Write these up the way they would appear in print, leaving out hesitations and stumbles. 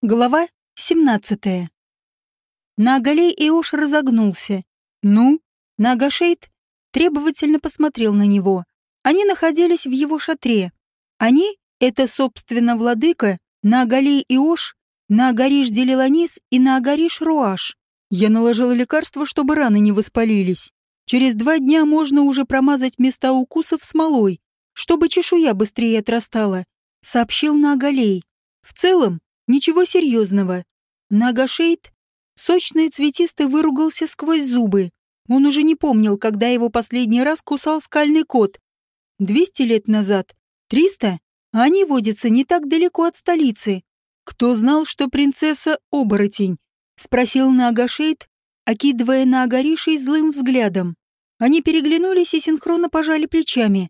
Глава 17. Наагалей Иош разогнулся. «Ну?» Наагашейд требовательно посмотрел на него. Они находились в его шатре. Они — это, собственно, владыка, Наагалей Иош, Наагариш Делиланис и Наагариш Руаш. Я наложил лекарство, чтобы раны не воспалились. Через 2 дня можно уже промазать места укусов смолой, чтобы чешуя быстрее отрастала, сообщил Наагалей. В целом, ничего серьезного. Наагашейд, сочный и цветистый, выругался сквозь зубы. Он уже не помнил, когда его последний раз кусал скальный кот. 200 лет назад? 300? А они водятся не так далеко от столицы. Кто знал, что принцесса — оборотень? Спросил Наагашейд, окидывая Наагаришей злым взглядом. Они переглянулись и синхронно пожали плечами.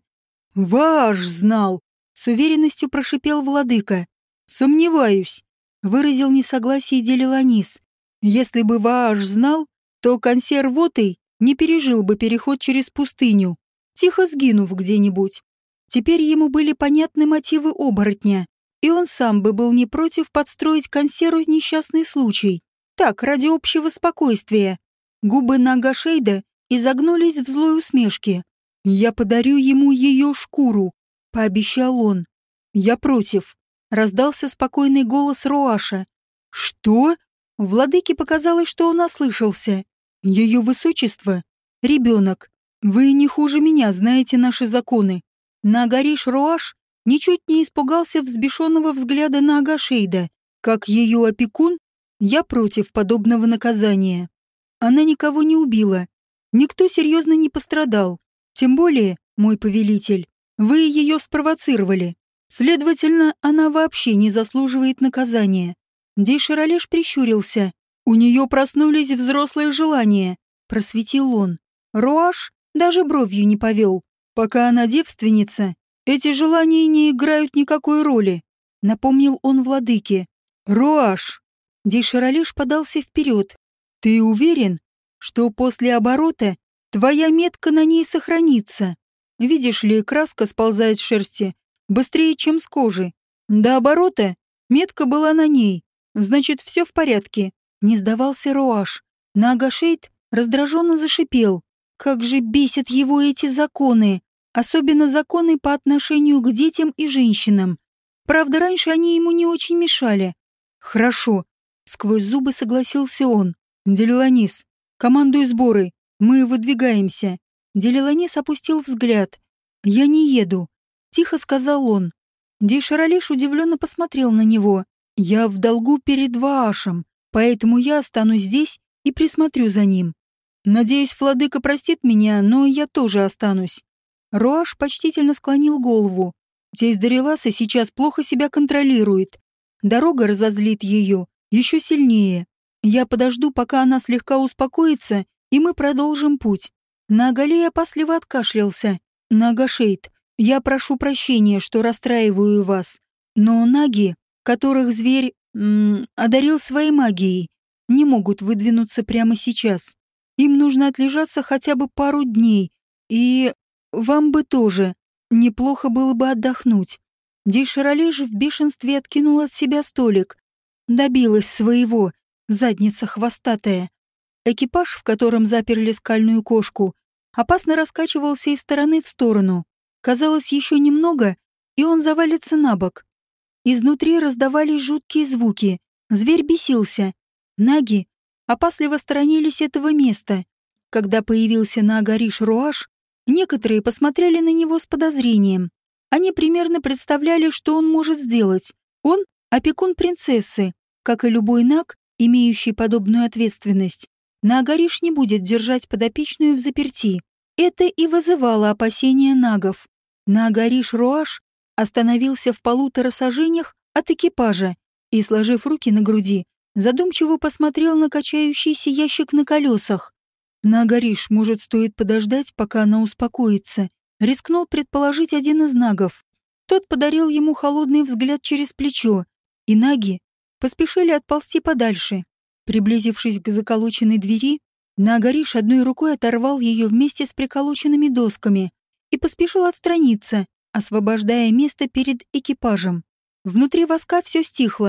«Ваш знал!» — с уверенностью прошипел владыка. «Сомневаюсь», — выразил несогласие Делиланис. «Если бы Вааш знал, то консервотый не пережил бы переход через пустыню, тихо сгинув где-нибудь. Теперь ему были понятны мотивы оборотня, и он сам бы был не против подстроить консерву несчастный случай. Так, ради общего спокойствия». Губы Наагашейда изогнулись в злой усмешке. «Я подарю ему ее шкуру», — пообещал он. «Я против». Раздался спокойный голос Руаша. «Что?» Владыке показалось, что он ослышался. «Ее высочество? Ребенок. Вы не хуже меня знаете наши законы». Наагариш Руаш ничуть не испугался взбешенного взгляда Наагашейда. Как ее опекун, я против подобного наказания. Она никого не убила. Никто серьезно не пострадал. Тем более, мой повелитель, вы ее спровоцировали. Следовательно, она вообще не заслуживает наказания. Дейширалеш прищурился. У нее проснулись взрослые желания, просветил он. Руаш даже бровью не повел. Пока она девственница, эти желания не играют никакой роли, напомнил он владыке. Руаш! Дейширалеш подался вперед. Ты уверен, что после оборота твоя метка на ней сохранится? Видишь ли, краска сползает с шерсти быстрее, чем с кожи. До оборота метка была на ней. Значит, все в порядке. Не сдавался Руаш. Наагашейд раздраженно зашипел. Как же бесят его эти законы. Особенно законы по отношению к детям и женщинам. Правда, раньше они ему не очень мешали. Хорошо. Сквозь зубы согласился он. Делиланис, командуй сборы. Мы выдвигаемся. Делиланис опустил взгляд. Я не еду. Тихо сказал он. Дейширалеш удивленно посмотрел на него. «Я в долгу перед Ваашем, поэтому я останусь здесь и присмотрю за ним. Надеюсь, владыка простит меня, но я тоже останусь». Руаш почтительно склонил голову. Тесть Дариласа сейчас плохо себя контролирует. Дорога разозлит ее еще сильнее. Я подожду, пока она слегка успокоится, и мы продолжим путь. Наагалей опасливо откашлялся. «Наагашейд, я прошу прощения, что расстраиваю вас, но наги, которых зверь одарил своей магией, не могут выдвинуться прямо сейчас. Им нужно отлежаться хотя бы пару дней, и вам бы тоже неплохо было бы отдохнуть». Дейширалеш в бешенстве откинул от себя столик. Добилась своего, задница хвостатая. Экипаж, в котором заперли скальную кошку, опасно раскачивался из стороны в сторону. Казалось, еще немного, и он завалится на бок. Изнутри раздавались жуткие звуки. Зверь бесился. Наги опасливо сторонились этого места. Когда появился Наагариш Руаш, некоторые посмотрели на него с подозрением. Они примерно представляли, что он может сделать. Он — опекун принцессы. Как и любой наг, имеющий подобную ответственность, Наагариш не будет держать подопечную в заперти. Это и вызывало опасения нагов. Наагариш Руаш остановился в 1,5 саженях от экипажа и, сложив руки на груди, задумчиво посмотрел на качающийся ящик на колесах. Наагариш, может, стоит подождать, пока она успокоится, рискнул предположить один из нагов. Тот подарил ему холодный взгляд через плечо, и наги поспешили отползти подальше. Приблизившись к заколоченной двери, Наагариш одной рукой оторвал ее вместе с приколоченными досками и поспешил отстраниться, освобождая место перед экипажем. Внутри воска все стихло.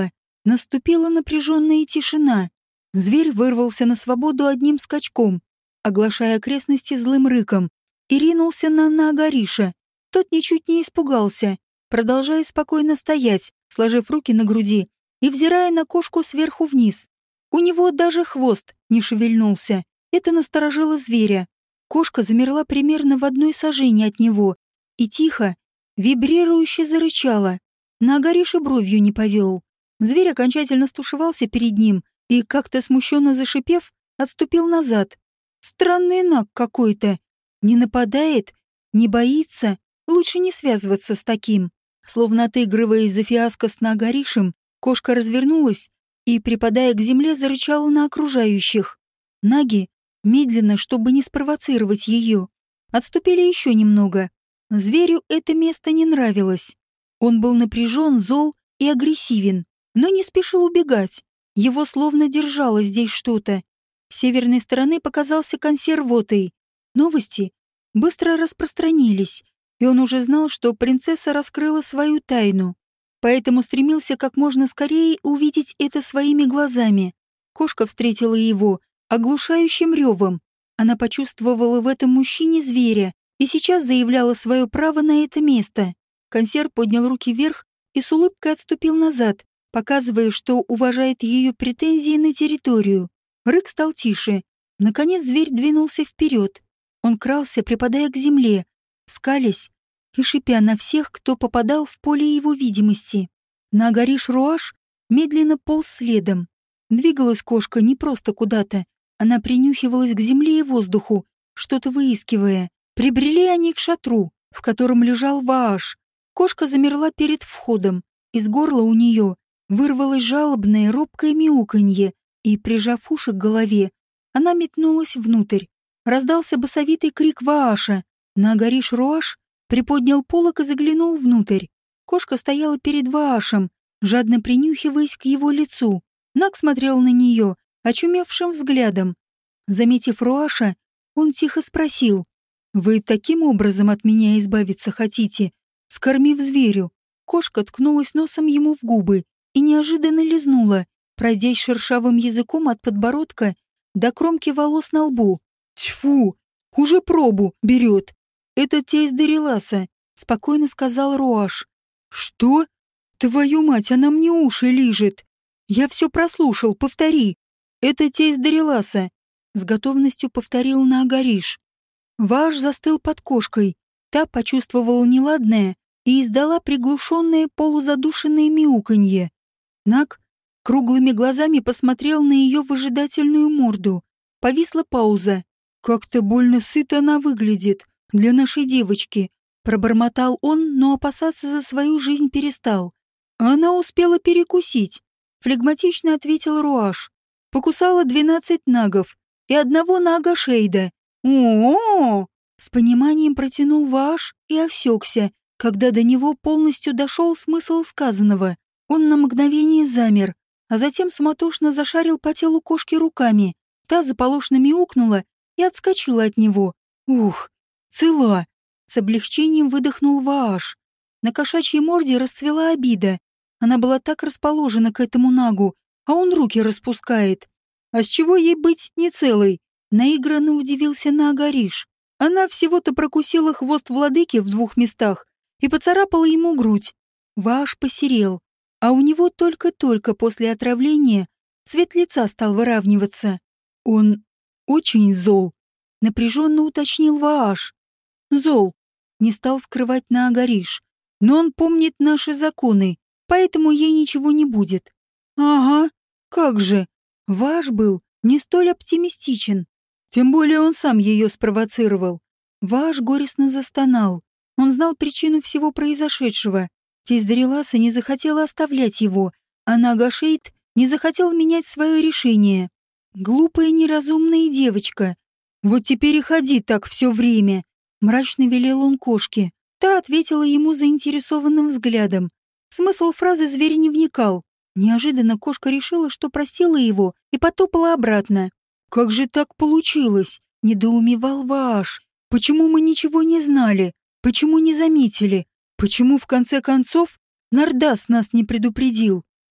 Наступила напряженная тишина. Зверь вырвался на свободу одним скачком, оглашая окрестности злым рыком, и ринулся на Наагариша. Тот ничуть не испугался, продолжая спокойно стоять, сложив руки на груди и взирая на кошку сверху вниз. У него даже хвост не шевельнулся. Это насторожило зверя. Кошка замерла примерно в одной сажени от него и тихо, вибрирующе зарычала. Наагариш и бровью не повел. Зверь окончательно стушевался перед ним и, как-то смущенно зашипев, отступил назад. Странный наг какой-то. Не нападает, не боится, лучше не связываться с таким. Словно отыгрываясь за фиаско с Наагаришем, кошка развернулась и, припадая к земле, зарычала на окружающих. Наги, медленно, чтобы не спровоцировать ее, отступили еще немного. Зверю это место не нравилось. Он был напряжен, зол и агрессивен, но не спешил убегать. Его словно держало здесь что-то. С северной стороны показался консервотой. Новости быстро распространились, и он уже знал, что принцесса раскрыла свою тайну. Поэтому стремился как можно скорее увидеть это своими глазами. Кошка встретила его оглушающим ревом. Она почувствовала в этом мужчине зверя и сейчас заявляла свое право на это место. Консерв поднял руки вверх и с улыбкой отступил назад, показывая, что уважает ее претензии на территорию. Рык стал тише. Наконец зверь двинулся вперед. Он крался, припадая к земле, скалясь и шипя на всех, кто попадал в поле его видимости. Наагариш-Руаш медленно полз следом. Двигалась кошка не просто куда-то. Она принюхивалась к земле и воздуху, что-то выискивая. Прибрели они к шатру, в котором лежал Вааш. Кошка замерла перед входом. Из горла у нее вырвалось жалобное робкое мяуканье, и, прижав уши к голове, она метнулась внутрь. Раздался басовитый крик Вааша. Наагариш-Руаш приподнял полог и заглянул внутрь. Кошка стояла перед Ваашем, жадно принюхиваясь к его лицу. Наг смотрел на нее очумевшим взглядом. Заметив Руаша, он тихо спросил: «Вы таким образом от меня избавиться хотите, скормив зверю?» Кошка ткнулась носом ему в губы и неожиданно лизнула, пройдясь шершавым языком от подбородка до кромки волос на лбу. «Тьфу! Уже пробу берет! Это тесть Дариласа», — спокойно сказал Руаш. «Что? Твою мать, она мне уши лижет! Я все прослушал, повтори! Это тесть Дариласа», — с готовностью повторил Наагариш. Вааш застыл под кошкой. Та почувствовала неладное и издала приглушенное полузадушенное мяуканье. Наг круглыми глазами посмотрел на ее выжидательную морду. Повисла пауза. «Как-то больно сыто она выглядит для нашей девочки», — пробормотал он, но опасаться за свою жизнь перестал. «Она успела перекусить», — флегматично ответил Руаш. «Покусала 12 нагов и одного нага-шейда». «О-о-о!» — с пониманием протянул Вааш и осекся, когда до него полностью дошел смысл сказанного. Он на мгновение замер, а затем суматошно зашарил по телу кошки руками. Та заполошно мяукнула и отскочила от него. «Ух, цела!» — с облегчением выдохнул Вааш. На кошачьей морде расцвела обида. Она была так расположена к этому нагу, а он руки распускает. «А с чего ей быть не целой?» — наигранно удивился Наагариш. Она всего-то прокусила хвост владыки в 2 местах и поцарапала ему грудь. Вааш посерел, а у него только-только после отравления цвет лица стал выравниваться. «Он очень зол», — напряженно уточнил Вааш. «Зол», — не стал скрывать Наагариш. «Но он помнит наши законы, поэтому ей ничего не будет». «Ага, как же». Вааш был не столь оптимистичен. Тем более он сам ее спровоцировал. Вааш горестно застонал. Он знал причину всего произошедшего. Тесть Дариласа не захотела оставлять его, а Нага-Шейд не захотел менять свое решение. Глупая неразумная девочка. «Вот теперь и ходи так все время», — мрачно велел он кошке. Та ответила ему заинтересованным взглядом. Смысл фразы зверь не вникал. Неожиданно кошка решила, что простила его, и потопала обратно. «Как же так получилось?» — недоумевал Вааш. «Почему мы ничего не знали? Почему не заметили? Почему, в конце концов, Нардас нас не предупредил?»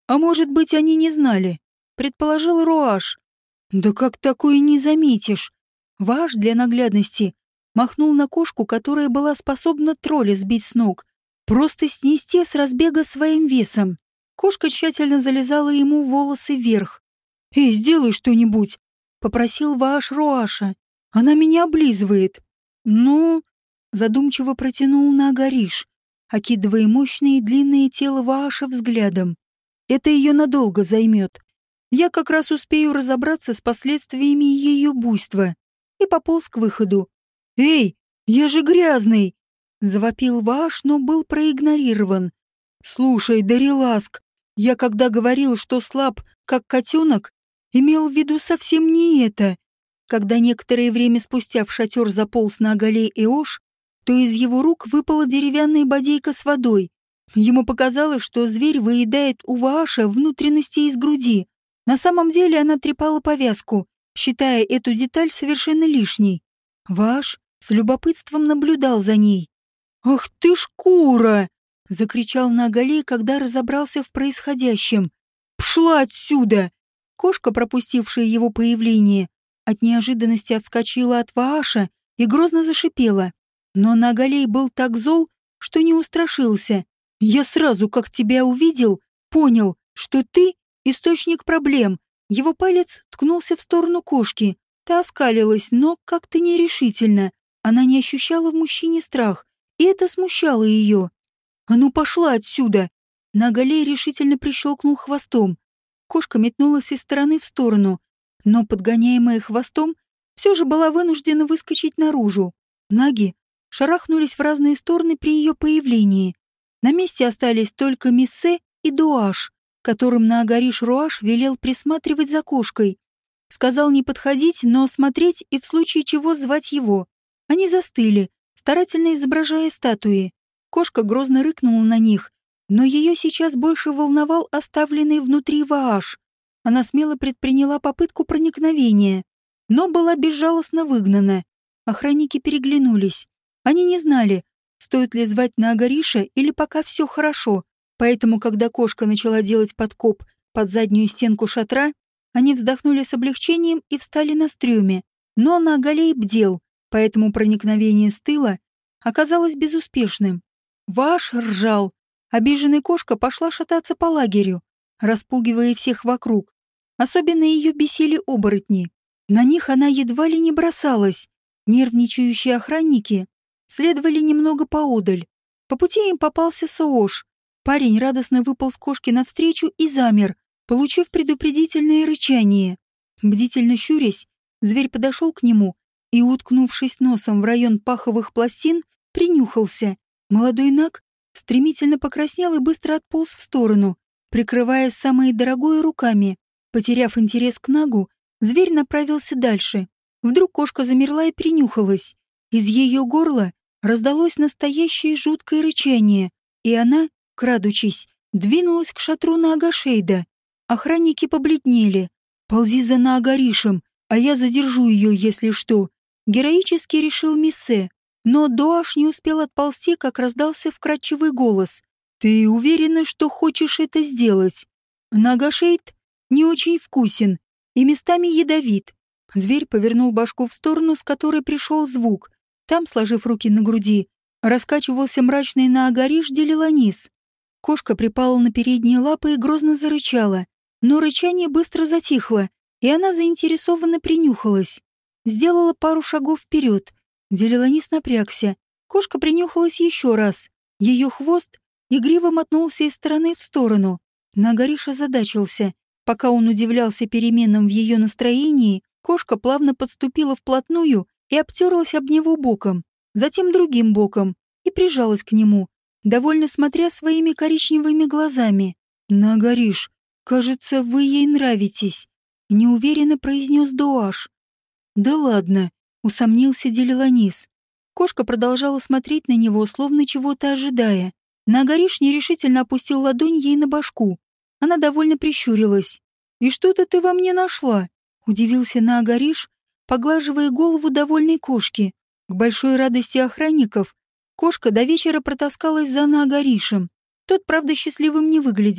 А может быть, они не знали, предположил Руаш. Да как такое не заметишь? Ваш для наглядности махнул на кошку, которая была способна тролля сбить с ног, просто снести с разбега своим весом. Кошка тщательно залезала ему в волосы вверх. «Эй, сделай что-нибудь!» — попросил Вааш Руаша. «Она меня облизывает». «Ну...» — задумчиво протянул Наагариш, окидывая мощное и длинное тело Вааша взглядом. «Это ее надолго займет. Я как раз успею разобраться с последствиями ее буйства». И пополз к выходу. «Эй, я же грязный!» — завопил Вааш, но был проигнорирован. «Слушай, Дариласк, я когда говорил, что слаб, как котенок, имел в виду совсем не это». Когда некоторое время спустя в шатер заполз на Агалей Эош, то из его рук выпала деревянная бодейка с водой. Ему показалось, что зверь выедает у Вааша внутренности из груди. На самом деле она трепала повязку, считая эту деталь совершенно лишней. Вааш с любопытством наблюдал за ней. «Ах ты шкура!» — закричал Наагалей, когда разобрался в происходящем. «Пшла отсюда!» Кошка, пропустившая его появление, от неожиданности отскочила от Вааша и грозно зашипела. Но Наагалей был так зол, что не устрашился. «Я сразу, как тебя увидел, понял, что ты — источник проблем». Его палец ткнулся в сторону кошки. Та оскалилась, но как-то нерешительно. Она не ощущала в мужчине страх, и это смущало ее. «А ну пошла отсюда!» Наагалей решительно прищелкнул хвостом. Кошка метнулась из стороны в сторону, но, подгоняемая хвостом, все же была вынуждена выскочить наружу. Наги шарахнулись в разные стороны при ее появлении. На месте остались только Миссе и Дуаш, которым Наагариш Руаш велел присматривать за кошкой. Сказал не подходить, но смотреть и в случае чего звать его. Они застыли, старательно изображая статуи. Кошка грозно рыкнула на них, но ее сейчас больше волновал оставленный внутри Вааш. Она смело предприняла попытку проникновения, но была безжалостно выгнана. Охранники переглянулись. Они не знали, стоит ли звать Наагариша или пока все хорошо, поэтому, когда кошка начала делать подкоп под заднюю стенку шатра, они вздохнули с облегчением и встали на стрёме. Но Наагалей бдел, поэтому проникновение с тыла оказалось безуспешным. Вааш ржал. Обиженная кошка пошла шататься по лагерю, распугивая всех вокруг. Особенно ее бесили оборотни. На них она едва ли не бросалась. Нервничающие охранники следовали немного поодаль. По пути им попался Соош. Парень радостно выполз кошке навстречу и замер, получив предупредительное рычание. Бдительно щурясь, зверь подошел к нему и, уткнувшись носом в район паховых пластин, принюхался. Молодой наг стремительно покраснел и быстро отполз в сторону, прикрывая самое дорогое руками. Потеряв интерес к нагу, зверь направился дальше. Вдруг кошка замерла и принюхалась. Из ее горла раздалось настоящее жуткое рычание, и она, крадучись, двинулась к шатру Наагашейда. Охранники побледнели. «Ползи за Наагаришем, а я задержу ее, если что», — героически решил Миссе. Но Дуаш не успел отползти, как раздался вкрадчивый голос. «Ты уверена, что хочешь это сделать? Наагашейд не очень вкусен и местами ядовит». Зверь повернул башку в сторону, с которой пришел звук. Там, сложив руки на груди, раскачивался мрачный Наагариш Делиланис. Кошка припала на передние лапы и грозно зарычала, но рычание быстро затихло, и она заинтересованно принюхалась. Сделала пару шагов вперед. Делиланис напрягся. Кошка принюхалась еще раз. Ее хвост игриво мотнулся из стороны в сторону. Наагариш озадачился. Пока он удивлялся переменам в ее настроении, кошка плавно подступила вплотную и обтерлась об него боком, затем другим боком, и прижалась к нему, довольно смотря своими коричневыми глазами. «Наагариш, кажется, вы ей нравитесь», — неуверенно произнес Дуаш. «Да ладно», — усомнился Делиланис. Кошка продолжала смотреть на него, словно чего-то ожидая. Наагариш нерешительно опустил ладонь ей на башку. Она довольно прищурилась. «И что-то ты во мне нашла?» — удивился Наагариш, поглаживая голову довольной кошки. К большой радости охранников кошка до вечера протаскалась за Наагаришем. Тот, правда, счастливым не выглядел.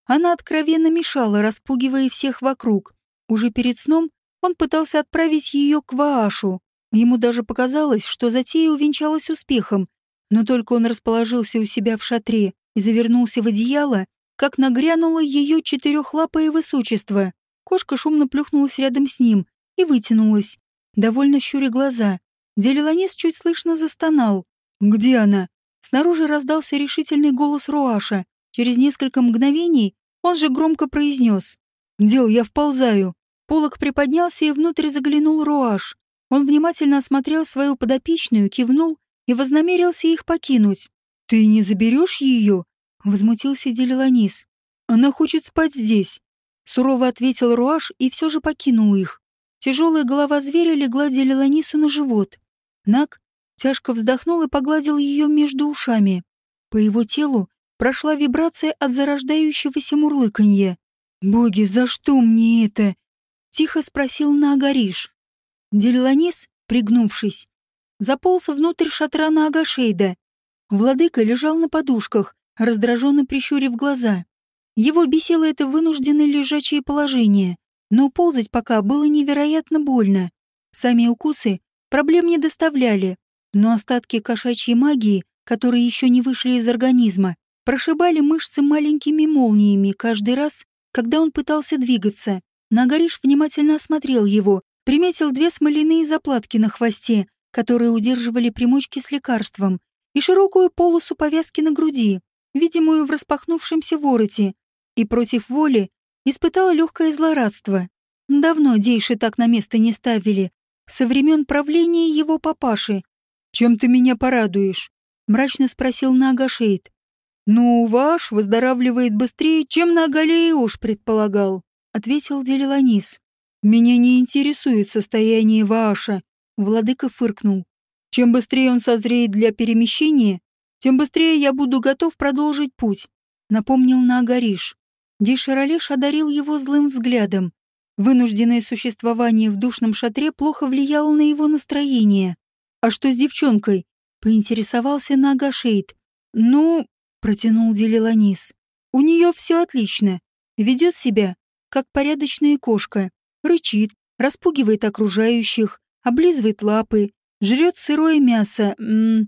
Она откровенно мешала, распугивая всех вокруг. Уже перед сном он пытался отправить ее к Ваашу. Ему даже показалось, что затея увенчалась успехом, но только он расположился у себя в шатре и завернулся в одеяло, как нагрянуло ее четырехлапое высочество. Кошка шумно плюхнулась рядом с ним и вытянулась, довольно щуря глаза. Делиланис чуть слышно застонал. «Где она?» Снаружи раздался решительный голос Руаша. Через несколько мгновений он же громко произнес: «Дел, я вползаю». Полог приподнялся, и внутрь заглянул Руаш. Он внимательно осмотрел свою подопечную, кивнул и вознамерился их покинуть. «Ты не заберешь ее?» — возмутился Делиланис. «Она хочет спать здесь», — сурово ответил Руаш и все же покинул их. Тяжелая голова зверя легла Делиланису на живот. Наг тяжко вздохнул и погладил ее между ушами. По его телу прошла вибрация от зарождающегося мурлыканья. «Боги, за что мне это?» — тихо спросил Наагариш. Делиланис, пригнувшись, заполз внутрь шатра Наагашейда. Владыка лежал на подушках, раздраженно прищурив глаза. Его бесило это вынужденное лежачее положение, но ползать пока было невероятно больно. Сами укусы проблем не доставляли, но остатки кошачьей магии, которые еще не вышли из организма, прошибали мышцы маленькими молниями каждый раз, когда он пытался двигаться. Наагариш внимательно осмотрел его, приметил 2 смоляные заплатки на хвосте, которые удерживали примочки с лекарством, и широкую полосу повязки на груди, видимую в распахнувшемся вороте, и против воли испытал легкое злорадство. Давно Дейши так на место не ставили, со времен правления его папаши. «Чем ты меня порадуешь?» — мрачно спросил Наагашейд. «Ну, ваш выздоравливает быстрее, чем Наагалеуш предполагал», — ответил Делиланис. «Меня не интересует состояние Вааша», — владыка фыркнул. «Чем быстрее он созреет для перемещения, тем быстрее я буду готов продолжить путь», — напомнил Наагариш. Дейширалеш одарил его злым взглядом. Вынужденное существование в душном шатре плохо влияло на его настроение. «А что с девчонкой?» — поинтересовался Наагашейд. «Ну...» — протянул Делиланис. «У нее все отлично. Ведет себя, как порядочная кошка. Рычит, распугивает окружающих, облизывает лапы, жрет сырое мясо,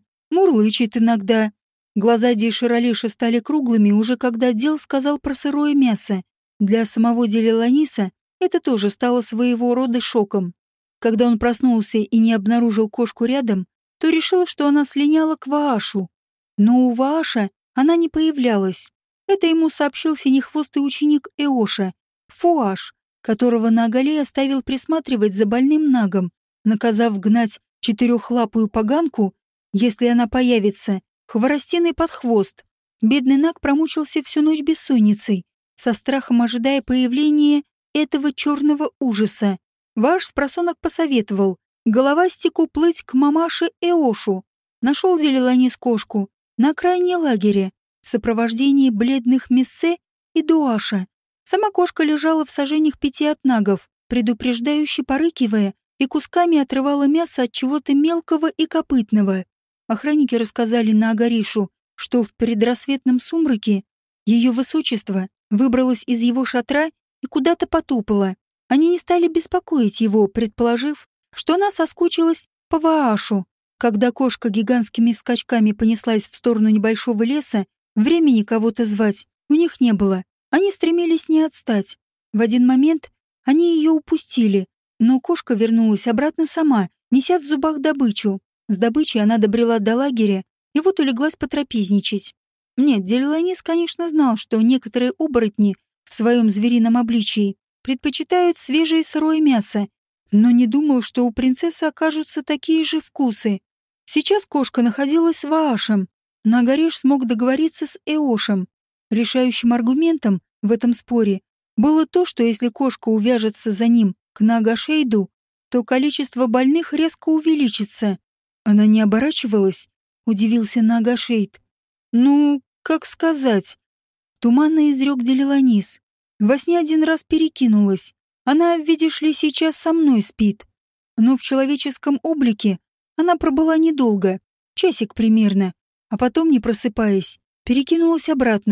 мурлычет иногда». Глаза Дейширалеша стали круглыми уже когда Дел сказал про сырое мясо. Для самого Делиланиса это тоже стало своего рода шоком. Когда он проснулся и не обнаружил кошку рядом, то решил, что она слиняла к Ваашу. Но у Вааша она не появлялась. Это ему сообщил синехвостый ученик Эоша, Фуаш, которого Наагалей оставил присматривать за больным Нагом, наказав гнать четырехлапую поганку, если она появится, хворостиной под хвост. Бедный Наг промучился всю ночь бессонницей, со страхом ожидая появления этого черного ужаса. Ваш спросонок посоветовал головастику плыть к мамаше Эошу. Нашел Делиланис кошку на окраине лагеря в сопровождении бледных Мессе и Дуаша. Сама кошка лежала в сажениях 5 от Нагов, предупреждающе порыкивая, и кусками отрывала мясо от чего-то мелкого и копытного. Охранники рассказали Наагаришу, что в предрассветном сумраке ее высочество выбралось из его шатра и куда-то потопало. Они не стали беспокоить его, предположив, что она соскучилась по Ваашу. Когда кошка гигантскими скачками понеслась в сторону небольшого леса, времени кого-то звать у них не было. Они стремились не отстать. В один момент они ее упустили, но кошка вернулась обратно сама, неся в зубах добычу. С добычей она добрела до лагеря и вот улеглась потрапезничать. Нет, Делиланис, конечно, знал, что некоторые оборотни в своем зверином обличии предпочитают свежее сырое мясо, но не думал, что у принцессы окажутся такие же вкусы. Сейчас кошка находилась в Аашем. Наагариш смог договориться с Эошем. Решающим аргументом в этом споре было то, что если кошка увяжется за ним к Наагашейду, то количество больных резко увеличится. Она не оборачивалась, удивился Наагашейд. Ну, как сказать? Туманно изрек Делиланис. Во сне один раз перекинулась. Она, видишь ли, сейчас со мной спит. Но в человеческом облике она пробыла недолго, часик примерно, а потом, не просыпаясь, перекинулась обратно.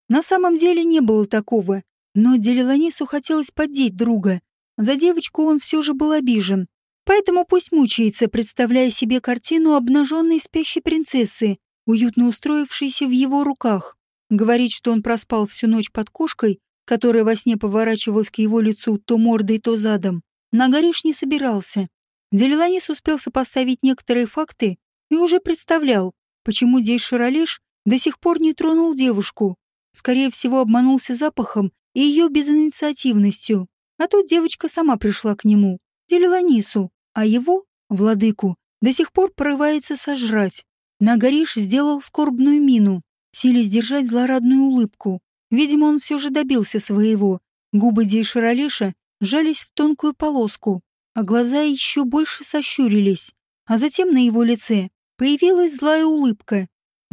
На самом деле не было такого, но Делиланису хотелось поддеть друга. За девочку он все же был обижен. Поэтому пусть мучается, представляя себе картину обнаженной спящей принцессы, уютно устроившейся в его руках. Говорить, что он проспал всю ночь под кошкой, которая во сне поворачивалась к его лицу то мордой, то задом, Нагариш не собирался. Делиланис успел сопоставить некоторые факты и уже представлял, почему Дейш-Ширалеш до сих пор не тронул девушку. Скорее всего, обманулся запахом и ее безинициативностью. А тут девочка сама пришла к нему, Делиланису, а его, владыку, до сих пор порывается сожрать. Нагариш сделал скорбную мину, силясь сдержать злорадную улыбку. Видимо, он все же добился своего. Губы Дейш-Ширалеша сжались в тонкую полоску, а глаза еще больше сощурились. А затем на его лице появилась злая улыбка.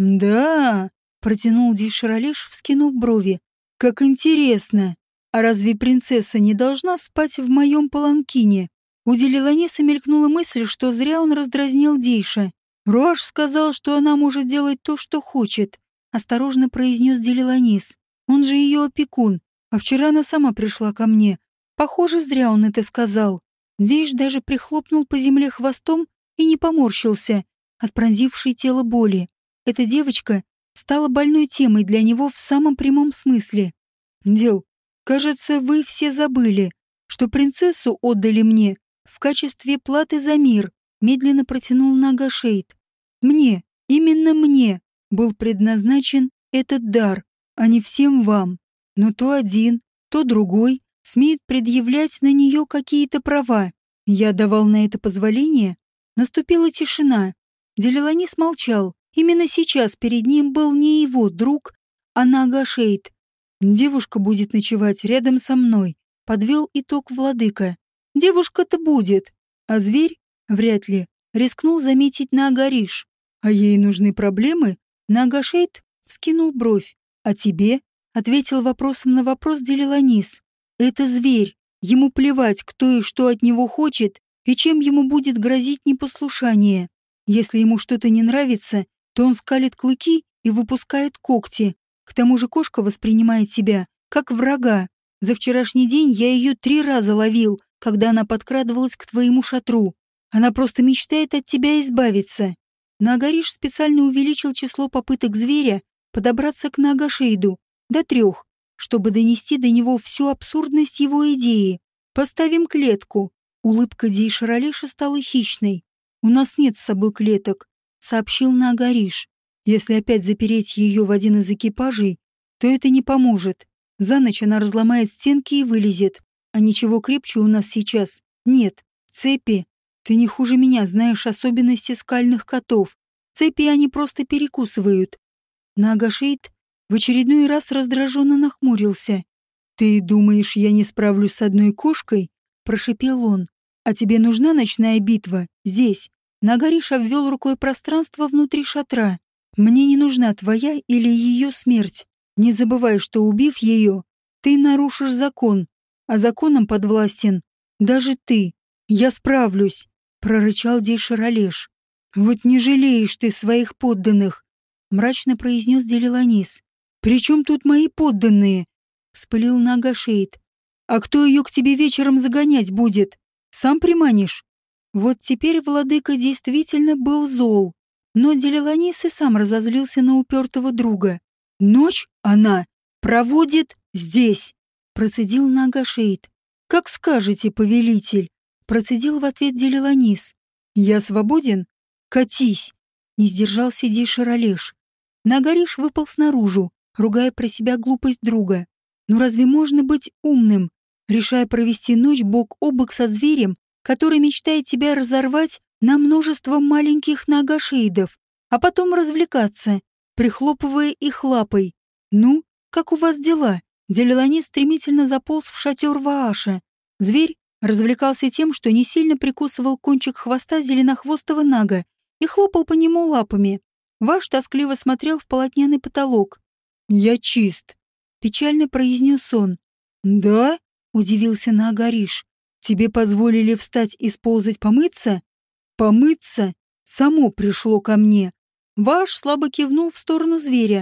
«Да», — протянул Дейш-Ширалеш, вскинув брови, — «как интересно. А разве принцесса не должна спать в моем паланкине?» У Делиланиса мелькнула мысль, что зря он раздразнил Дейша. «Руаш сказал, что она может делать то, что хочет», — осторожно произнес Делиланис. «Он же ее опекун, а вчера она сама пришла ко мне. Похоже, зря он это сказал». Дейш даже прихлопнул по земле хвостом и не поморщился от пронзившей тело боли. Эта девочка стала больной темой для него в самом прямом смысле. «Дел, кажется, вы все забыли, что принцессу отдали мне в качестве платы за мир», медленно протянул Нагашейд. «Мне, именно мне, был предназначен этот дар, а не всем вам. Но то один, то другой смеет предъявлять на нее какие-то права. Я давал на это позволение». Наступила тишина. Делиланис молчал. Именно сейчас перед ним был не его друг, а Нагашейд. «Девушка будет ночевать рядом со мной», — подвел итог владыка. «Девушка-то будет, а зверь вряд ли», — рискнул заметить Нагариш. «А ей нужны проблемы?» Нагашейд вскинул бровь. «А тебе?» — ответил вопросом на вопрос Делиланис. «Это зверь. Ему плевать, кто и что от него хочет, и чем ему будет грозить непослушание. Если ему что-то не нравится, то он скалит клыки и выпускает когти. К тому же кошка воспринимает себя как врага. За вчерашний день я ее 3 раза ловил, когда она подкрадывалась к твоему шатру. Она просто мечтает от тебя избавиться». Нагариш специально увеличил число попыток зверя подобраться к Нагашейду до 3, чтобы донести до него всю абсурдность его идеи. «Поставим клетку». Улыбка Дейш-Ширалеша стала хищной. «У нас нет с собой клеток», — сообщил Нагариш. «Если опять запереть ее в один из экипажей, то это не поможет. За ночь она разломает стенки и вылезет. А ничего крепче у нас сейчас нет. Цепи. Ты не хуже меня знаешь особенности скальных котов. Цепи они просто перекусывают». Нагашейд в очередной раз раздраженно нахмурился. «Ты думаешь, я не справлюсь с одной кошкой?» — прошипел он. «А тебе нужна ночная битва? Здесь». Нагариш обвел рукой пространство внутри шатра. «Мне не нужна твоя или ее смерть. Не забывай, что, убив ее, ты нарушишь закон, а законом подвластен даже ты. Я справлюсь», — прорычал Дейш-Ширалеш. «Вот не жалеешь ты своих подданных», — мрачно произнес Делиланис. «При чем тут мои подданные?» — вспылил Нагашейд. «А кто ее к тебе вечером загонять будет? Сам приманишь?» Вот теперь владыка действительно был зол, но Делиланис и сам разозлился на упертого друга. «Ночь она проводит здесь», — процедил Нагашейд. «Как скажете, повелитель», — процедил в ответ Делиланис. «Я свободен? Катись», — не сдержался Дейш-Ширалеш. Нагариш выпал снаружи, ругая про себя глупость друга. «Ну разве можно быть умным, решая провести ночь бок о бок со зверем, который мечтает тебя разорвать на множество маленьких Нагашейдов, а потом развлекаться, прихлопывая их лапой? Ну, как у вас дела?» Делиланис стремительно заполз в шатер Вааша. Зверь развлекался тем, что не сильно прикусывал кончик хвоста зеленохвостого Нага и хлопал по нему лапами. Вааш тоскливо смотрел в полотняный потолок. «Я чист», — печально произнес он. «Да?» — удивился Нагариш. «Тебе позволили встать и сползать помыться?» «Помыться? Само пришло ко мне». Вааш слабо кивнул в сторону зверя.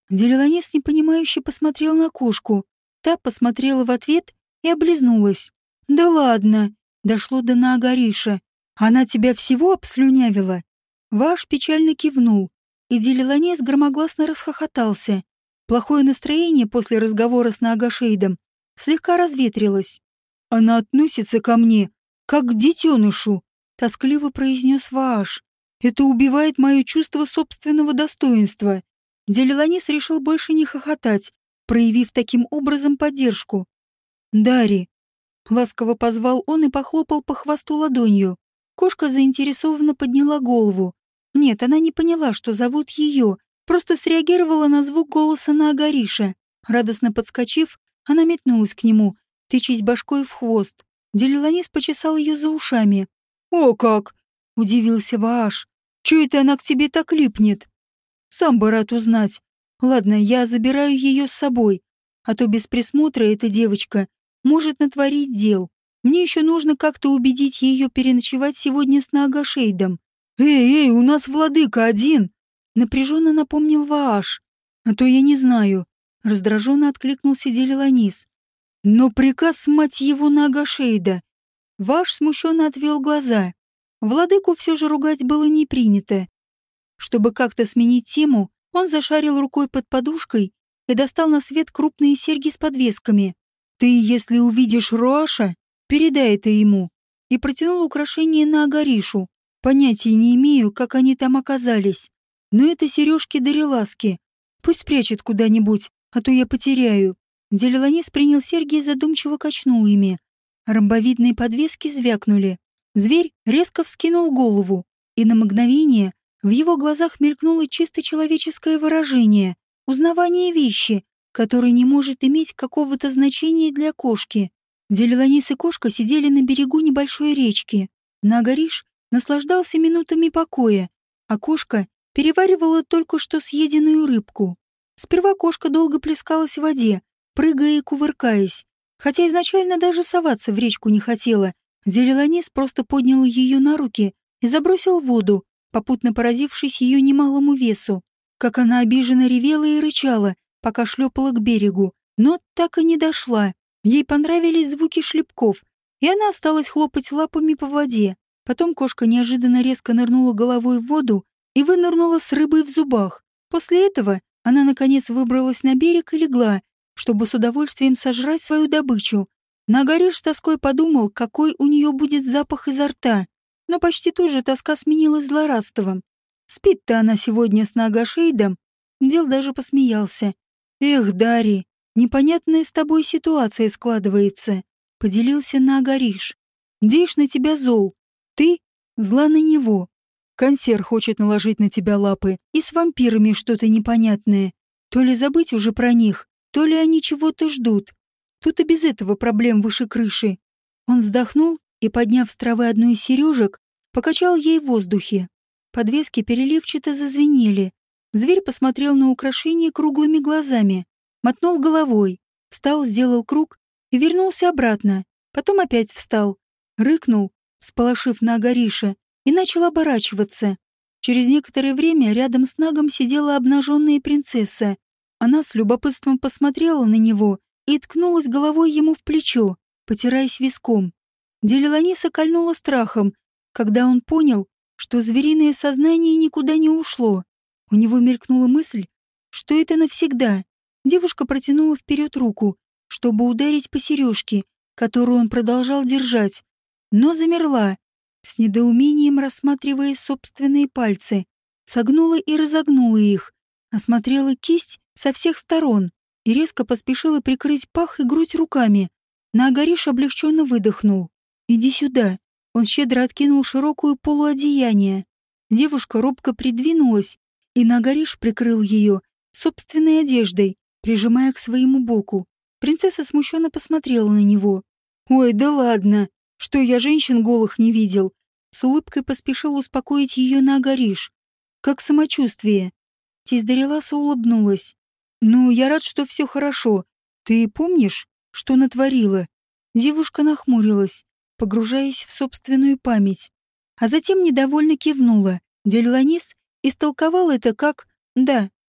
Делиланис непонимающе посмотрел на кошку. Та посмотрела в ответ и облизнулась. «Да ладно!» — дошло до Наагариша. «Она тебя всего обслюнявила?» Ваш печально кивнул, и Делиланис громогласно расхохотался. Плохое настроение после разговора с Наагашейдом слегка разветрилось. «Она относится ко мне, как к детенышу», — тоскливо произнес Вааш. «Это убивает мое чувство собственного достоинства». Делиланис решил больше не хохотать, проявив таким образом поддержку. «Дари!» — ласково позвал он и похлопал по хвосту ладонью. Кошка заинтересованно подняла голову. Нет, она не поняла, что зовут ее, просто среагировала на звук голоса Наагариша. Радостно подскочив, она метнулась к нему, тычась башкой в хвост. Делиланис почесал ее за ушами. «О как!» — удивился Вааш. «Чё это она к тебе так липнет?» «Сам бы рад узнать. Ладно, я забираю ее с собой, а то без присмотра эта девочка может натворить дел. Мне еще нужно как-то убедить ее переночевать сегодня с Наагашейдом». «Эй, у нас владыка один!» — напряженно напомнил Вааш. «А то я не знаю», — раздраженно откликнулся Делиланис. «Но приказ, мать его, Наагашейда!» Вааш смущенно отвел глаза. Владыку все же ругать было не принято. Чтобы как-то сменить тему, он зашарил рукой под подушкой и достал на свет крупные серьги с подвесками. «Ты, если увидишь Руаша, передай это ему», и протянул украшение Наагаришу. Понятия не имею, как они там оказались. Но это сережки Дариласки. Пусть спрячет куда-нибудь, а то я потеряю. Делиланис принял серьги и задумчиво качнул ими. Ромбовидные подвески звякнули. Зверь резко вскинул голову, и на мгновение в его глазах мелькнуло чисто человеческое выражение, узнавание вещи, которое не может иметь какого-то значения для кошки. Делиланис и кошка сидели на берегу небольшой речки. Наагариш наслаждался минутами покоя, а кошка переваривала только что съеденную рыбку. Сперва кошка долго плескалась в воде, прыгая и кувыркаясь, хотя изначально даже соваться в речку не хотела. Делиланис просто поднял ее на руки и забросил в воду, попутно поразившись ее немалому весу. Как она обиженно ревела и рычала, пока шлепала к берегу, но так и не дошла. Ей понравились звуки шлепков, и она осталась хлопать лапами по воде. Потом кошка неожиданно резко нырнула головой в воду и вынырнула с рыбой в зубах. После этого она, наконец, выбралась на берег и легла, чтобы с удовольствием сожрать свою добычу. Наагариш с тоской подумал, какой у нее будет запах изо рта, но почти тут же тоска сменилась злорадством. Спит-то она сегодня с Наагашейдом. Дел даже посмеялся. «Эх, Дари, непонятная с тобой ситуация складывается», — поделился Наагариш. «Дейш на тебя зол. Ты зла на него. Консер хочет наложить на тебя лапы, и с вампирами что-то непонятное. То ли забыть уже про них, то ли они чего-то ждут. Тут и без этого проблем выше крыши». Он вздохнул и, подняв с травы одну из сережек, покачал ей в воздухе. Подвески переливчато зазвенели. Зверь посмотрел на украшение круглыми глазами, мотнул головой, встал, сделал круг и вернулся обратно. Потом опять встал, рыкнул, сполошив Наагариша, и начал оборачиваться. Через некоторое время рядом с Нагом сидела обнаженная принцесса. Она с любопытством посмотрела на него и ткнулась головой ему в плечо, потираясь виском. Делиланиса кольнула страхом, когда он понял, что звериное сознание никуда не ушло. У него мелькнула мысль, что это навсегда. Девушка протянула вперед руку, чтобы ударить по сережке, которую он продолжал держать, но замерла, с недоумением рассматривая собственные пальцы, согнула и разогнула их, осмотрела кисть со всех сторон и резко поспешила прикрыть пах и грудь руками. Наагариш облегченно выдохнул. «Иди сюда». Он щедро откинул широкую полуодеяние. Девушка робко придвинулась, и Наагариш прикрыл ее собственной одеждой, прижимая к своему боку. Принцесса смущенно посмотрела на него. «Ой, да ладно! Что, я женщин голых не видел?» С улыбкой поспешил успокоить ее Наагариш. «Как самочувствие?» Тесть Дариласа улыбнулась. «Ну, я рад, что все хорошо. Ты помнишь, что натворила?» Девушка нахмурилась, погружаясь в собственную память. А затем недовольно кивнула. Делиланис истолковал это как «да,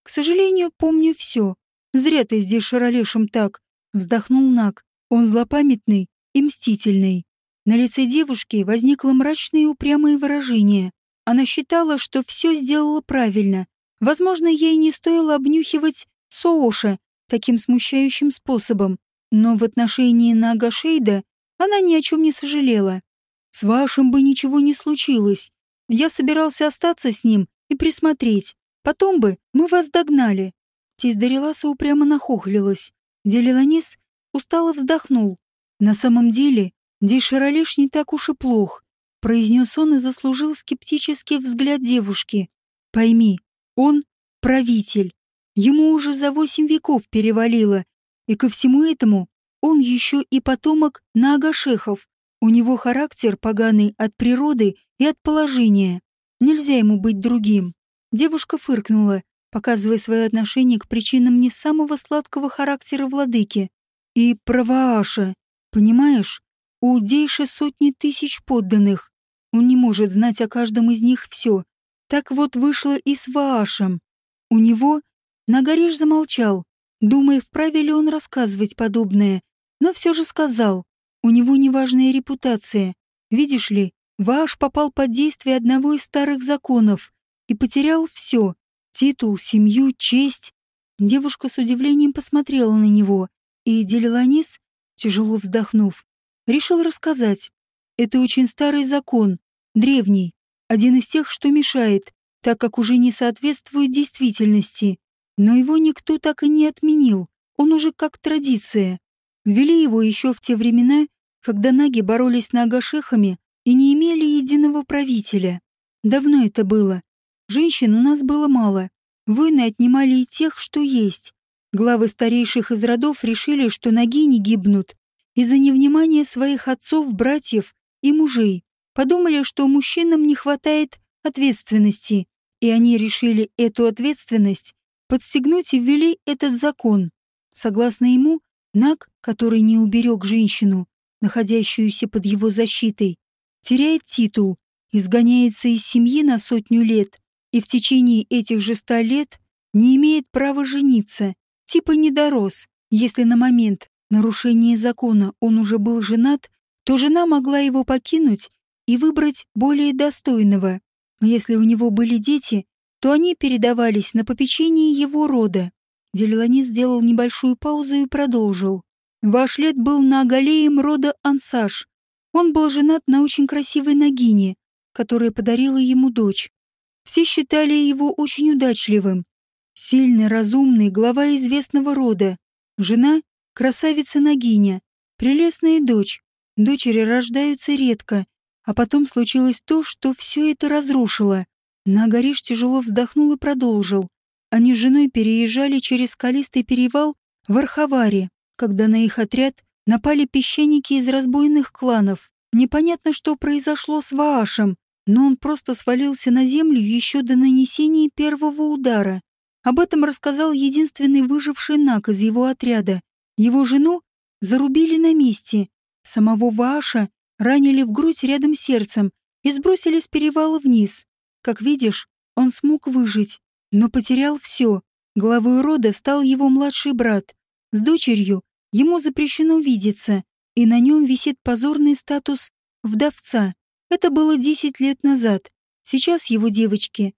К сожалению, помню все. Зря ты здесь шаролешим так, вздохнул Наг. Он злопамятный и мстительный. На лице девушки возникло мрачное и упрямое выражение. Она считала, что все сделала правильно. Возможно, ей не стоило обнюхивать Сооша таким смущающим способом, но в отношении Нага Шейда она ни о чем не сожалела. «С вашим бы ничего не случилось. Я собирался остаться с ним и присмотреть. Потом бы мы вас догнали». Тесть Дариласа упрямо нахохлилась. Делиланис устало вздохнул. «На самом деле, Дейшаролеш не так уж и плох», — произнес он и заслужил скептический взгляд девушки. «Пойми, он правитель. Ему уже за 8 веков перевалило, и ко всему этому он еще и потомок Наагашехов. У него характер поганый от природы и от положения. Нельзя ему быть другим». Девушка фыркнула, показывая свое отношение к причинам не самого сладкого характера владыки. «И про Вааша, понимаешь? У Дейша сотни тысяч подданных. Он не может знать о каждом из них все. Так вот вышло и с Ваашем. У него...» Нагариш замолчал, думая, вправе ли он рассказывать подобное, но все же сказал. У него неважная репутация. Видишь ли, Вааш попал под действие одного из старых законов и потерял все. Титул, семью, честь. Девушка с удивлением посмотрела на него, и Делиланис, тяжело вздохнув, решил рассказать. Это очень старый закон, древний, один из тех, что мешает, так как уже не соответствует действительности. Но его никто так и не отменил, он уже как традиция. Ввели его еще в те времена, когда наги боролись с наагашехами и не имели единого правителя. Давно это было. Женщин у нас было мало. Войны отнимали и тех, что есть. Главы старейших из родов решили, что нагини гибнут из-за невнимания своих отцов, братьев и мужей. Подумали, что мужчинам не хватает ответственности, и они решили эту ответственность подстегнуть и ввели этот закон. Согласно ему, наг, который не уберег женщину, находящуюся под его защитой, теряет титул, изгоняется из семьи на 100 лет и в течение этих же 100 лет не имеет права жениться, типа не дорос. Если на момент нарушения закона он уже был женат, то жена могла его покинуть и выбрать более достойного. Если у него были дети, то они передавались на попечение его рода. Делиланис сделал небольшую паузу и продолжил. Ваш лет был наагалеем рода Ансаш. Он был женат на очень красивой нагине, которая подарила ему дочь. Все считали его очень удачливым. Сильный, разумный, глава известного рода. Жена — красавица Нагиня, прелестная дочь. Дочери рождаются редко, а потом случилось то, что все это разрушило. Нагариш тяжело вздохнул и продолжил. Они с женой переезжали через скалистый перевал в Архаваре, когда на их отряд напали песчаники из разбойных кланов. Непонятно, что произошло с Ваашем, но он просто свалился на землю еще до нанесения первого удара. Об этом рассказал единственный выживший наг из его отряда. Его жену зарубили на месте. Самого Вааша ранили в грудь рядом с сердцем и сбросили с перевала вниз. Как видишь, он смог выжить, но потерял все. Главой рода стал его младший брат. С дочерью ему запрещено видеться, и на нем висит позорный статус вдовца. Это было 10 лет назад. Сейчас его девочке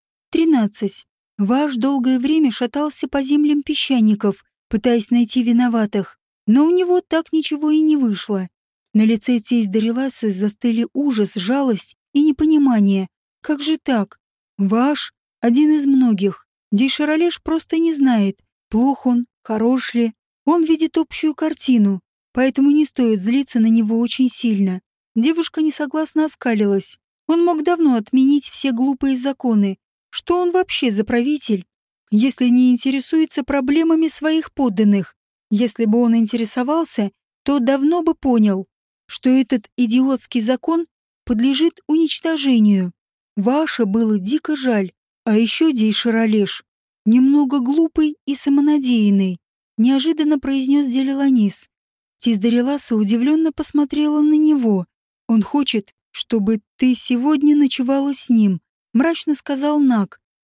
13. Ваш долгое время шатался по землям песчаников, пытаясь найти виноватых, но у него так ничего и не вышло. На лице тесть Дариласы застыли ужас, жалость и непонимание. Как же так? Ваш — один из многих. Дейшаролеш просто не знает, плох он, хорош ли. Он видит общую картину, поэтому не стоит злиться на него очень сильно. Девушка несогласно оскалилась. Он мог давно отменить все глупые законы. Что он вообще за правитель, если не интересуется проблемами своих подданных? Если бы он интересовался, то давно бы понял, что этот идиотский закон подлежит уничтожению. Ваше было дико жаль, а еще Дейшаролеш немного глупый и самонадеянный, неожиданно произнес Делиланис. Тиздариласа удивленно посмотрела на него. Он хочет, чтобы ты сегодня ночевала с ним, мрачно сказал Наг.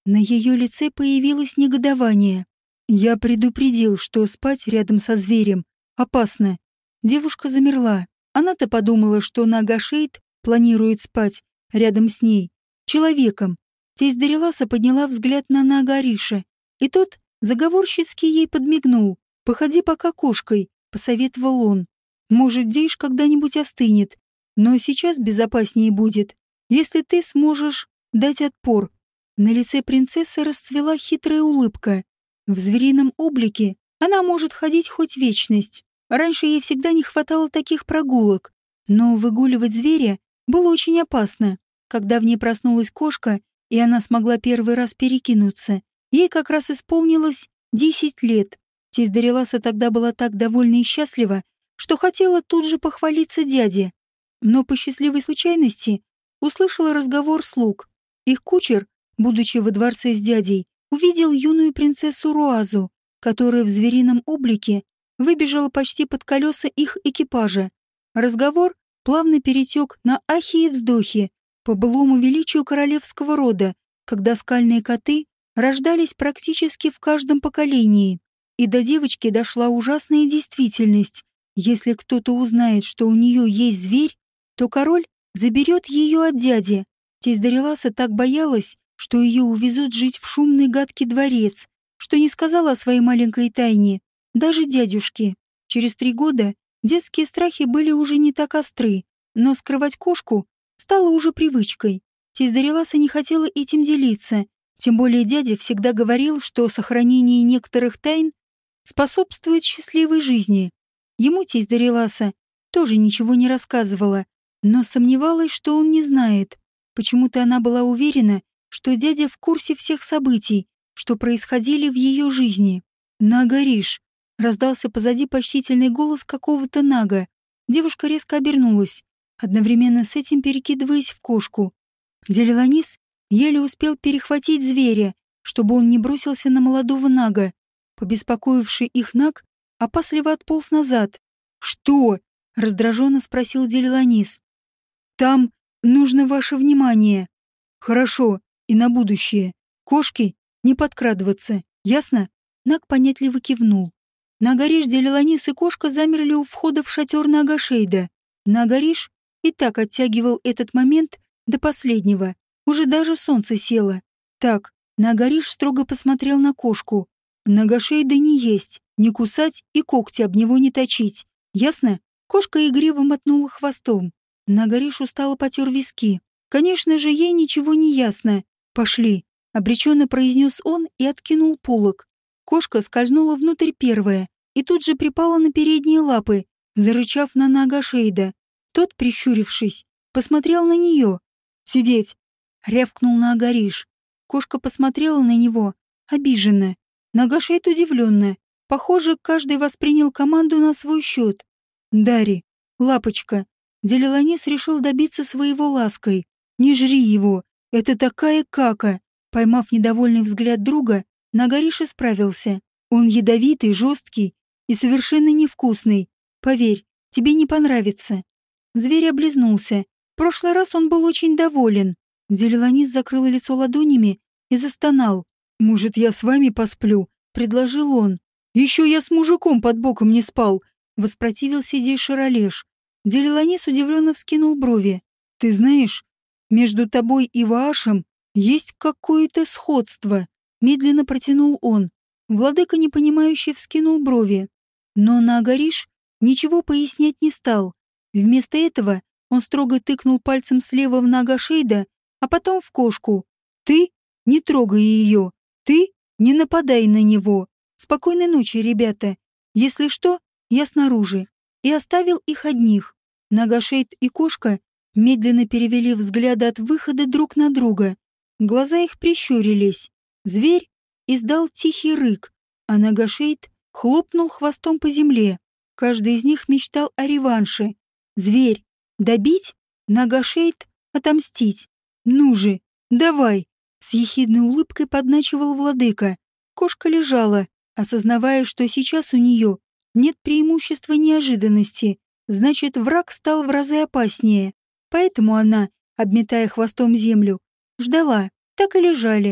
На ее лице появилось негодование. «Я предупредил, что спать рядом со зверем опасно». Девушка замерла. Она-то подумала, что Нагашейд планирует спать рядом с ней, человеком. Тесть Дариласа подняла взгляд на Нагариша, и тот заговорщицки ей подмигнул. «Походи пока кошкой», — посоветовал он. «Может, Дейш когда-нибудь остынет, но сейчас безопаснее будет, если ты сможешь дать отпор». На лице принцессы расцвела хитрая улыбка. В зверином облике она может ходить хоть вечность. Раньше ей всегда не хватало таких прогулок, но выгуливать зверя было очень опасно. Когда в ней проснулась кошка, и она смогла первый раз перекинуться, ей как раз исполнилось 10 лет. Тесть Дариласа тогда была так довольна и счастлива, что хотела тут же похвалиться дяде. Но по счастливой случайности услышала разговор слуг. Их кучер, будучи во дворце с дядей, увидел юную принцессу Руазу, которая в зверином облике выбежала почти под колеса их экипажа. Разговор плавно перетек на ахи и вздохи по былому величию королевского рода, когда скальные коты рождались практически в каждом поколении. И до девочки дошла ужасная действительность. Если кто-то узнает, что у нее есть зверь, то король заберет ее от дяди. Тесть Дариласа так боялась, что ее увезут жить в шумный гадкий дворец, что не сказала о своей маленькой тайне даже дядюшке. Через 3 года детские страхи были уже не так остры, но скрывать кошку стало уже привычкой. Тесть Дариласа не хотела этим делиться, тем более дядя всегда говорил, что сохранение некоторых тайн способствует счастливой жизни. Ему тесть Дариласа тоже ничего не рассказывала, но сомневалась, что он не знает. Почему-то она была уверена, что дядя в курсе всех событий, что происходили в ее жизни. «Нагариш!» — раздался позади почтительный голос какого-то нага. Девушка резко обернулась, одновременно с этим перекидываясь в кошку. Делиланис еле успел перехватить зверя, чтобы он не бросился на молодого нага. Побеспокоивший их наг опасливо отполз назад. «Что?» — раздраженно спросил Делиланис. «Там нужно ваше внимание». «Хорошо, и на будущее. Кошки не подкрадываться, ясно?» Наг понятливо кивнул. Нагариш, Делиланис и кошка замерли у входа в шатер Нагашейда. Нагариш и так оттягивал этот момент до последнего. Уже даже солнце село. Так, Нагариш строго посмотрел на кошку. Нагашейда не есть, не кусать и когти об него не точить. Ясно? Кошка игриво мотнула хвостом. Нагариш устало потер виски. Конечно же, ей ничего не ясно. «Пошли», — обреченно произнес он и откинул полог. Кошка скользнула внутрь первая и тут же припала на передние лапы, зарычав на Нагашейда. Тот, прищурившись, посмотрел на нее. «Сидеть!» — рявкнул Нагариш. Кошка посмотрела на него, обиженно. Нагашейд удивленно. Похоже, каждый воспринял команду на свой счет. «Дари, лапочка!» Делиланис решил добиться своего лаской. «Не жри его! Это такая кака!» Поймав недовольный взгляд друга, Нагариш исправился. «Он ядовитый, жесткий и совершенно невкусный. Поверь, тебе не понравится». Зверь облизнулся. В прошлый раз он был очень доволен. Делиланис закрыл лицо ладонями и застонал. «Может, я с вами посплю?» — предложил он. «Еще я с мужиком под боком не спал!» — воспротивился Дейширалеш. Делиланис удивленно вскинул брови. «Ты знаешь, между тобой и Ваашем есть какое-то сходство», — медленно протянул он. Владыка непонимающе вскинул брови. Но Нагариш ничего пояснять не стал. Вместо этого он строго тыкнул пальцем слева в Нагашейда, а потом в кошку. «Ты не трогай ее! Ты не нападай на него! Спокойной ночи, ребята! Если что, я снаружи!» И оставил их одних. Нагашейд и кошка медленно перевели взгляды от выхода друг на друга. Глаза их прищурились. Зверь издал тихий рык, а Нагашейд хлопнул хвостом по земле. Каждый из них мечтал о реванше. Зверь добить, Нагашейд отомстить. «Ну же, давай!» — с ехидной улыбкой подначивал владыка. Кошка лежала, осознавая, что сейчас у нее нет преимущества неожиданности. Значит, враг стал в разы опаснее. Поэтому она, обметая хвостом землю, ждала. Так и лежали.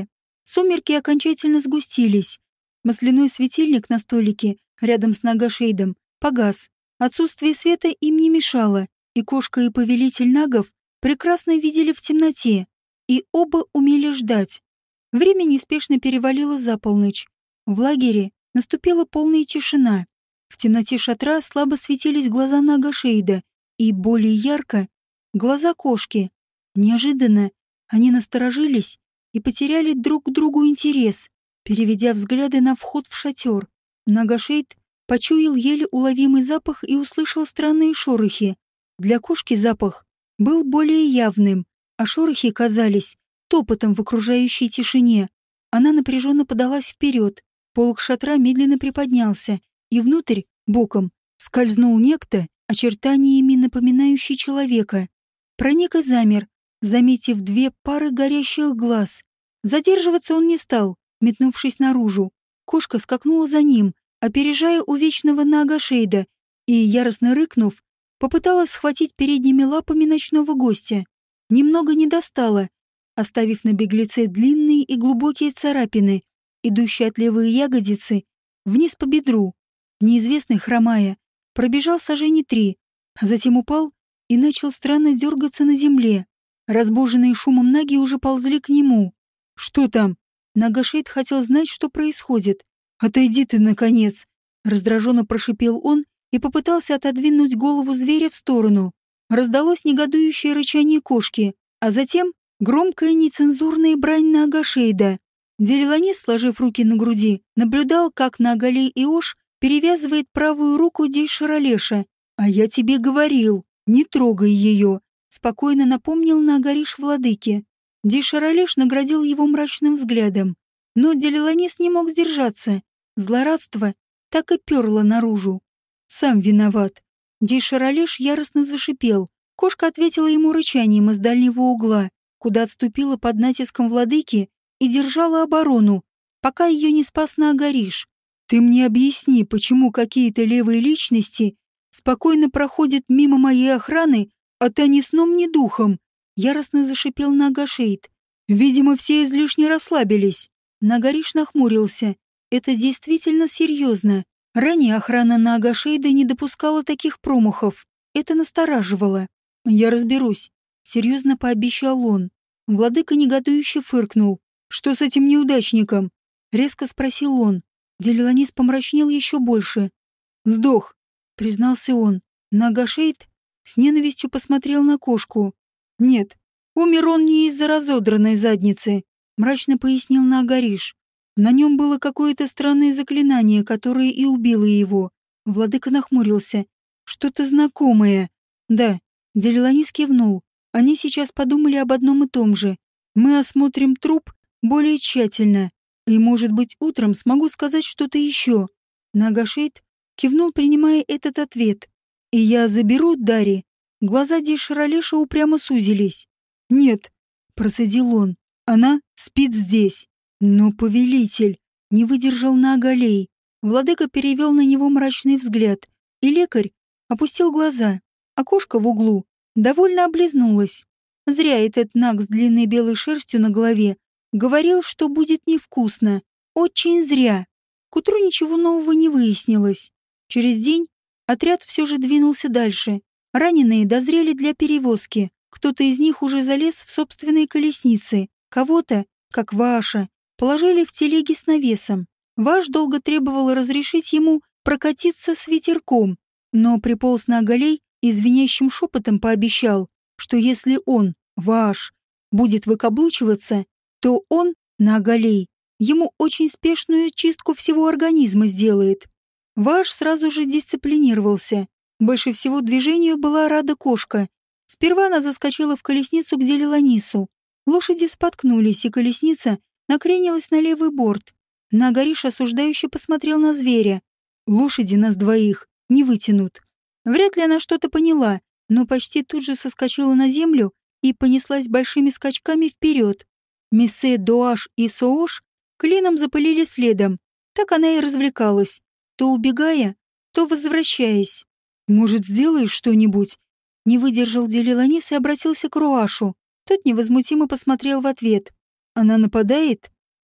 Сумерки окончательно сгустились. Масляной светильник на столике рядом с Нагашейдом погас. Отсутствие света им не мешало, и кошка, и повелитель нагов прекрасно видели в темноте, и оба умели ждать. Время неспешно перевалило за полночь. В лагере наступила полная тишина. В темноте шатра слабо светились глаза Нагашейда, и более ярко — глаза кошки. Неожиданно они насторожились и потеряли друг к другу интерес, переведя взгляды на вход в шатер. Нагашейд почуял еле уловимый запах и услышал странные шорохи. Для кошки запах был более явным, а шорохи казались топотом в окружающей тишине. Она напряженно подалась вперед. Полог шатра медленно приподнялся, и внутрь, боком, скользнул некто, очертаниями напоминающий человека. Проник и замер, заметив две пары горящих глаз. Задерживаться он не стал, метнувшись наружу. Кошка скакнула за ним, опережая увечного Нагашейда, и, яростно рыкнув, попыталась схватить передними лапами ночного гостя. Немного не достала, оставив на беглеце длинные и глубокие царапины, идущие от левой ягодицы вниз по бедру. Неизвестный, хромая, пробежал сажени 3, а затем упал и начал странно дергаться на земле. Разбуженные шумом наги уже ползли к нему. «Что там?» Нагашейд хотел знать, что происходит. «Отойди ты, наконец!» Раздраженно прошипел он и попытался отодвинуть голову зверя в сторону. Раздалось негодующее рычание кошки, а затем громкая нецензурная брань Нагашейда. Делиланис, сложив руки на груди, наблюдал, как Нагалей Иош перевязывает правую руку Дейшаралеша. «А я тебе говорил, не трогай ее!» Спокойно напомнил Нагариш владыке. Дейшаралеш наградил его мрачным взглядом. Но Делиланис не мог сдержаться. Злорадство так и перло наружу. «Сам виноват». Дейшаралеш яростно зашипел. Кошка ответила ему рычанием из дальнего угла, куда отступила под натиском владыки и держала оборону, пока ее не спас Нагариш. «Ты мне объясни, почему какие-то левые личности спокойно проходят мимо моей охраны, а ты ни сном, ни духом?» Яростно зашипел Нагашейд. «Видимо, все излишне расслабились». Нагариш нахмурился. Это действительно серьезно. Ранее охрана Нагашейда не допускала таких промахов. Это настораживало. «Я разберусь», — серьезно пообещал он. Владыка негодующе фыркнул. «Что с этим неудачником?» — резко спросил он. Делиланис помрачнел еще больше. «Сдох», — признался он. Нагашейд с ненавистью посмотрел на кошку. «Нет, умер он не из-за разодранной задницы», — мрачно пояснил Нагариш. «На нем было какое-то странное заклинание, которое и убило его». Владыка нахмурился. «Что-то знакомое». «Да», — Делиланис кивнул. Они сейчас подумали об одном и том же. «Мы осмотрим труп более тщательно. И, может быть, утром смогу сказать что-то еще». Нагашейд кивнул, принимая этот ответ. «И я заберу Дари». Глаза Дейшаралеша упрямо сузились. «Нет», — процедил он, — «она спит здесь». «Но повелитель», — не выдержал Нагалей. Владыка перевел на него мрачный взгляд, и лекарь опустил глаза, а кошка в углу довольно облизнулась. Зря этот наг с длинной белой шерстью на голове говорил, что будет невкусно. Очень зря. К утру ничего нового не выяснилось. Через день отряд все же двинулся дальше. Раненые дозрели для перевозки. Кто-то из них уже залез в собственные колесницы. Кого-то, как Ваша, положили в телеги с навесом. Ваш долго требовал разрешить ему прокатиться с ветерком, но приполз на Нагалей и звенящим шепотом пообещал, что если он, Ваш, будет выкаблучиваться, то он, Нагалей, ему очень спешную чистку всего организма сделает. Ваш сразу же дисциплинировался. Больше всего движению была рада кошка. Сперва она заскочила в колесницу к Делиланису. Лошади споткнулись, и колесница накренилась на левый борт. Нагариш осуждающе посмотрел на зверя. «Лошади нас двоих не вытянут». Вряд ли она что-то поняла, но почти тут же соскочила на землю и понеслась большими скачками вперед. Мессе, Доаш и Соош клином запылили следом. Так она и развлекалась, то убегая, то возвращаясь. «Может, сделаешь что-нибудь?» Не выдержал Делиланис и обратился к Руашу. Тот невозмутимо посмотрел в ответ. «Она нападает?»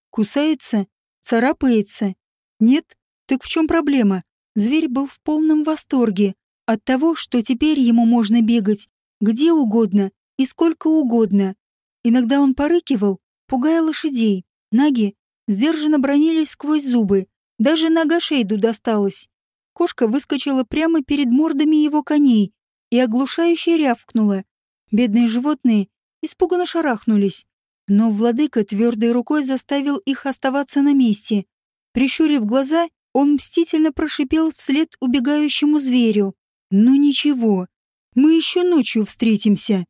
Кусается? Царапается? Нет? Так в чем проблема? Зверь был в полном восторге от того, что теперь ему можно бегать где угодно и сколько угодно. Иногда он порыкивал, пугая лошадей. Наги сдержанно бронились сквозь зубы. Даже нога Шейду досталась. Кошка выскочила прямо перед мордами его коней и оглушающе рявкнула. Бедные животные испуганно шарахнулись. Но владыка твердой рукой заставил их оставаться на месте. Прищурив глаза, он мстительно прошипел вслед убегающему зверю. «Ну ничего, мы еще ночью встретимся».